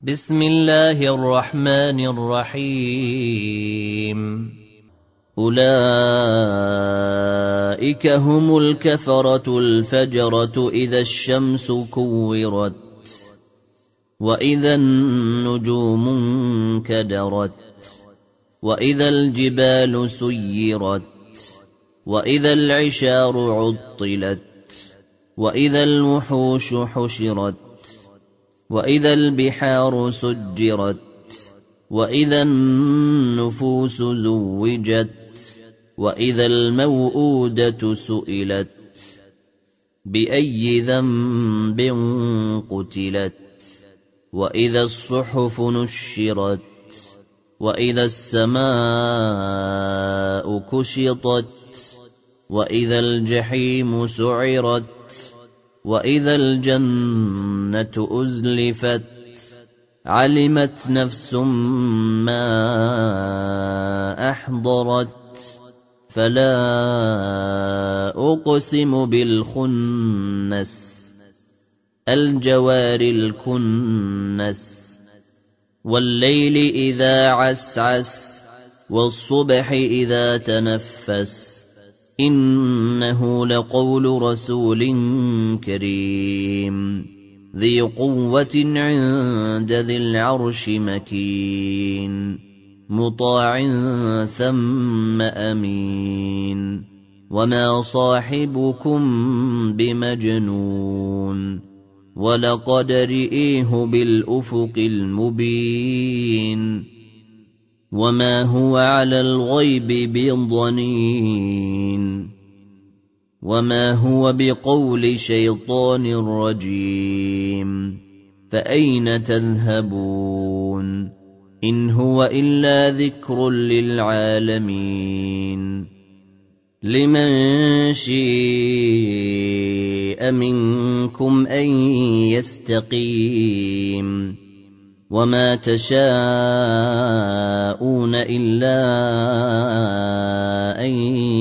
بسم الله الرحمن الرحيم أولئك هم الكفرة الفجرة إذا الشمس كورت وإذا النجوم انكدرت وإذا الجبال سيرت وإذا العشار عطلت وإذا الوحوش حشرت وإذا البحار سجرت وإذا النفوس زوجت وإذا الموءودة سئلت بأي ذنب قتلت وإذا الصحف نشرت وإذا السماء كشطت وإذا الجحيم سعرت وإذا الجنة أزلفت علمت نفس ما أحضرت فلا أقسم بالخنس الجوار الكنس والليل إذا عسعس والصبح إذا تنفس إنه لقول رسول كريم ذي قوة عند ذي العرش مكين مطاع ثم أمين وما صاحبكم بمجنون ولقد رئيه بالأفق المبين وما هو على الغيب بضنين وما هو بقول شيطان رجيم فأين تذهبون إن هو إلا ذكر للعالمين لمن شاء منكم أن يستقيم وما تشاءون إلا أن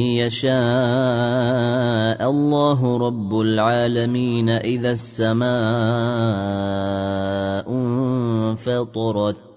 يشاء الله رب العالمين إذا السماء انفطرت